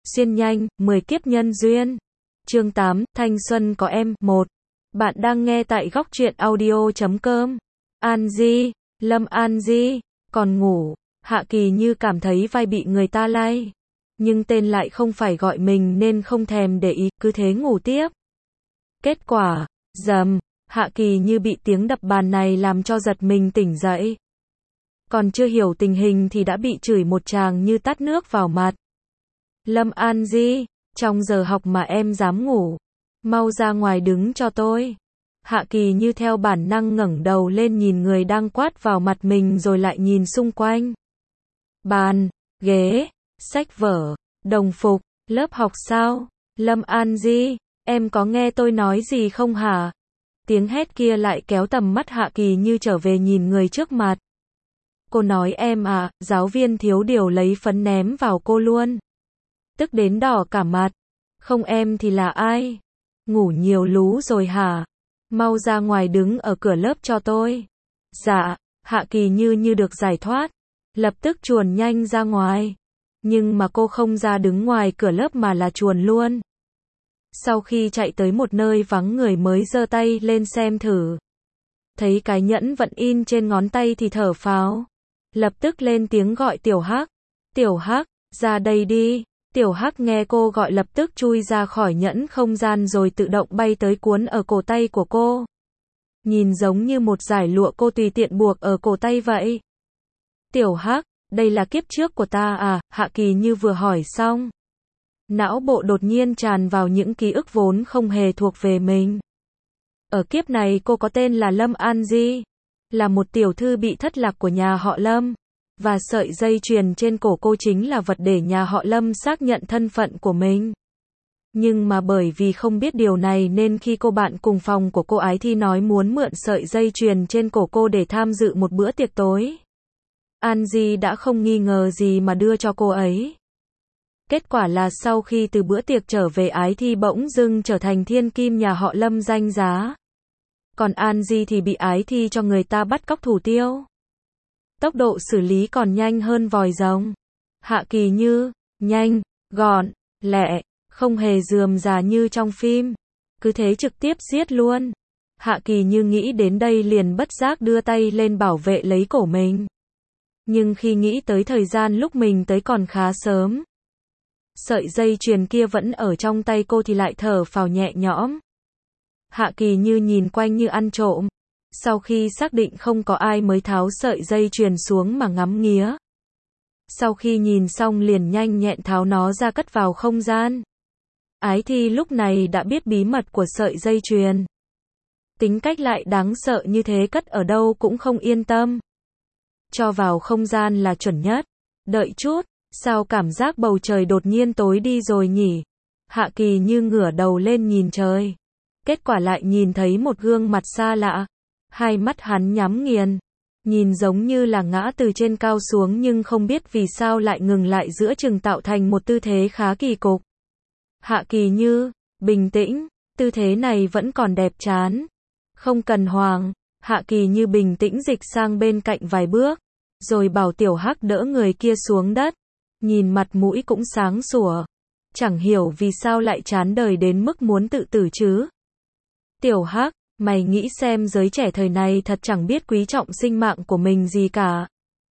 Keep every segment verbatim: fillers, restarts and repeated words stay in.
Xuyên nhanh, mười kiếp nhân duyên. Chương tám, Thanh xuân có em. một. Bạn đang nghe tại góc truyện audio chấm com. An Di, Lâm An Di, còn ngủ. Hạ Kỳ Như cảm thấy vai bị người ta lay. Nhưng tên lại không phải gọi mình nên không thèm để ý, cứ thế ngủ tiếp. Kết quả, rầm, Hạ Kỳ Như bị tiếng đập bàn này làm cho giật mình tỉnh dậy. Còn chưa hiểu tình hình thì đã bị chửi một tràng như tát nước vào mặt. Lâm An Di, trong giờ học mà em dám ngủ. Mau ra ngoài đứng cho tôi. Hạ Kỳ Như theo bản năng ngẩng đầu lên nhìn người đang quát vào mặt mình rồi lại nhìn xung quanh. Bàn, ghế, sách vở, đồng phục, lớp học sao? Lâm An Di, em có nghe tôi nói gì không hả? Tiếng hét kia lại kéo tầm mắt Hạ Kỳ Như trở về nhìn người trước mặt. Cô nói em à, giáo viên thiếu điều lấy phấn ném vào cô luôn. Tức đến đỏ cả mặt. Không em thì là ai? Ngủ nhiều lú rồi hả? Mau ra ngoài đứng ở cửa lớp cho tôi. Dạ, Hạ Kỳ Như như được giải thoát. Lập tức chuồn nhanh ra ngoài. Nhưng mà cô không ra đứng ngoài cửa lớp mà là chuồn luôn. Sau khi chạy tới một nơi vắng người mới giơ tay lên xem thử. Thấy cái nhẫn vẫn in trên ngón tay thì thở phào. Lập tức lên tiếng gọi Tiểu Hắc. Tiểu Hắc, ra đây đi. Tiểu Hắc nghe cô gọi lập tức chui ra khỏi nhẫn không gian rồi tự động bay tới cuốn ở cổ tay của cô. Nhìn giống như một dải lụa cô tùy tiện buộc ở cổ tay vậy. Tiểu Hắc, đây là kiếp trước của ta à? Hạ Kỳ Như vừa hỏi xong. Não bộ đột nhiên tràn vào những ký ức vốn không hề thuộc về mình. Ở kiếp này cô có tên là Lâm An Di. Là một tiểu thư bị thất lạc của nhà họ Lâm. Và sợi dây chuyền trên cổ cô chính là vật để nhà họ Lâm xác nhận thân phận của mình. Nhưng mà bởi vì không biết điều này nên khi cô bạn cùng phòng của cô Ái Thi nói muốn mượn sợi dây chuyền trên cổ cô để tham dự một bữa tiệc tối. An Di đã không nghi ngờ gì mà đưa cho cô ấy. Kết quả là sau khi từ bữa tiệc trở về Ái Thi bỗng dưng trở thành thiên kim nhà họ Lâm danh giá. Còn An Di thì bị Ái Thi cho người ta bắt cóc thủ tiêu. Tốc độ xử lý còn nhanh hơn vòi rồng. Hạ Kỳ Như, nhanh, gọn, lẹ, không hề rườm rà như trong phim. Cứ thế trực tiếp giết luôn. Hạ Kỳ Như nghĩ đến đây liền bất giác đưa tay lên bảo vệ lấy cổ mình. Nhưng khi nghĩ tới thời gian lúc mình tới còn khá sớm. Sợi dây chuyền kia vẫn ở trong tay cô thì lại thở phào nhẹ nhõm. Hạ Kỳ Như nhìn quanh như ăn trộm. Sau khi xác định không có ai mới tháo sợi dây chuyền xuống mà ngắm nghía. Sau khi nhìn xong liền nhanh nhẹn tháo nó ra cất vào không gian. Ái Thi lúc này đã biết bí mật của sợi dây chuyền. Tính cách lại đáng sợ như thế cất ở đâu cũng không yên tâm. Cho vào không gian là chuẩn nhất. Đợi chút, sao cảm giác bầu trời đột nhiên tối đi rồi nhỉ? Hạ Kỳ Như ngửa đầu lên nhìn trời. Kết quả lại nhìn thấy một gương mặt xa lạ. Hai mắt hắn nhắm nghiền. Nhìn giống như là ngã từ trên cao xuống nhưng không biết vì sao lại ngừng lại giữa chừng tạo thành một tư thế khá kỳ cục. Hạ Kỳ Như, bình tĩnh, tư thế này vẫn còn đẹp chán. Không cần hoảng. Hạ Kỳ Như bình tĩnh dịch sang bên cạnh vài bước. Rồi bảo Tiểu Hắc đỡ người kia xuống đất. Nhìn mặt mũi cũng sáng sủa. Chẳng hiểu vì sao lại chán đời đến mức muốn tự tử chứ. Tiểu Hắc, mày nghĩ xem giới trẻ thời này thật chẳng biết quý trọng sinh mạng của mình gì cả.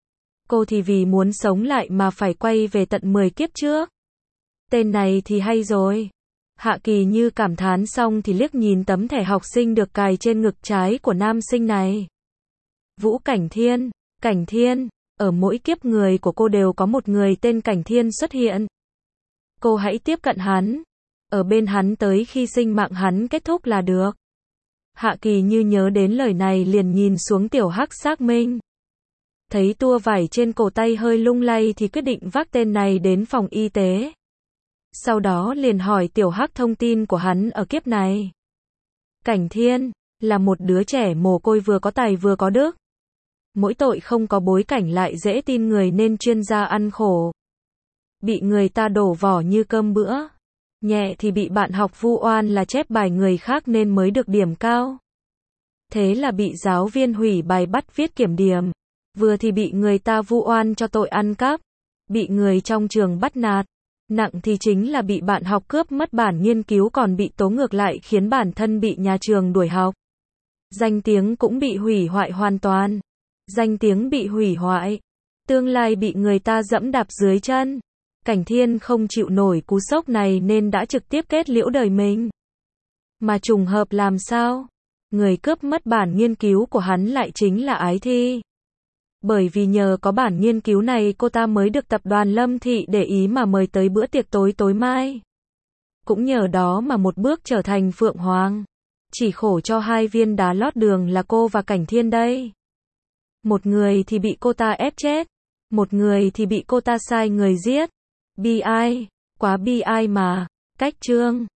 Cô thì vì muốn sống lại mà phải quay về tận mười kiếp trước. Tên này thì hay rồi. Hạ Kỳ Như cảm thán xong thì liếc nhìn tấm thẻ học sinh được cài trên ngực trái của nam sinh này. Vũ Cảnh Thiên, Cảnh Thiên, ở mỗi kiếp người của cô đều có một người tên Cảnh Thiên xuất hiện. Cô hãy tiếp cận hắn. Ở bên hắn tới khi sinh mạng hắn kết thúc là được. Hạ Kỳ Như nhớ đến lời này liền nhìn xuống Tiểu Hắc xác minh. Thấy tua vải trên cổ tay hơi lung lay thì quyết định vác tên này đến phòng y tế. Sau đó liền hỏi Tiểu Hắc thông tin của hắn ở kiếp này. Cảnh Thiên, là một đứa trẻ mồ côi vừa có tài vừa có đức. Mỗi tội không có bối cảnh lại dễ tin người nên chuyên gia ăn khổ. Bị người ta đổ vỏ như cơm bữa. Nhẹ thì bị bạn học vu oan là chép bài người khác nên mới được điểm cao. Thế là bị giáo viên hủy bài bắt viết kiểm điểm. Vừa thì bị người ta vu oan cho tội ăn cắp. Bị người trong trường bắt nạt. Nặng thì chính là bị bạn học cướp mất bản nghiên cứu, còn bị tố ngược lại khiến bản thân bị nhà trường đuổi học. Danh tiếng cũng bị hủy hoại hoàn toàn. Danh tiếng bị hủy hoại. Tương lai bị người ta dẫm đạp dưới chân. Cảnh Thiên không chịu nổi cú sốc này nên đã trực tiếp kết liễu đời mình. Mà trùng hợp làm sao? Người cướp mất bản nghiên cứu của hắn lại chính là Ái Thi. Bởi vì nhờ có bản nghiên cứu này cô ta mới được tập đoàn Lâm Thị để ý mà mời tới bữa tiệc tối tối mai. Cũng nhờ đó mà một bước trở thành Phượng Hoàng. Chỉ khổ cho hai viên đá lót đường là cô và Cảnh Thiên đây. Một người thì bị cô ta ép chết. Một người thì bị cô ta sai người giết. Bi ai. Quá bi ai mà. Cách chương.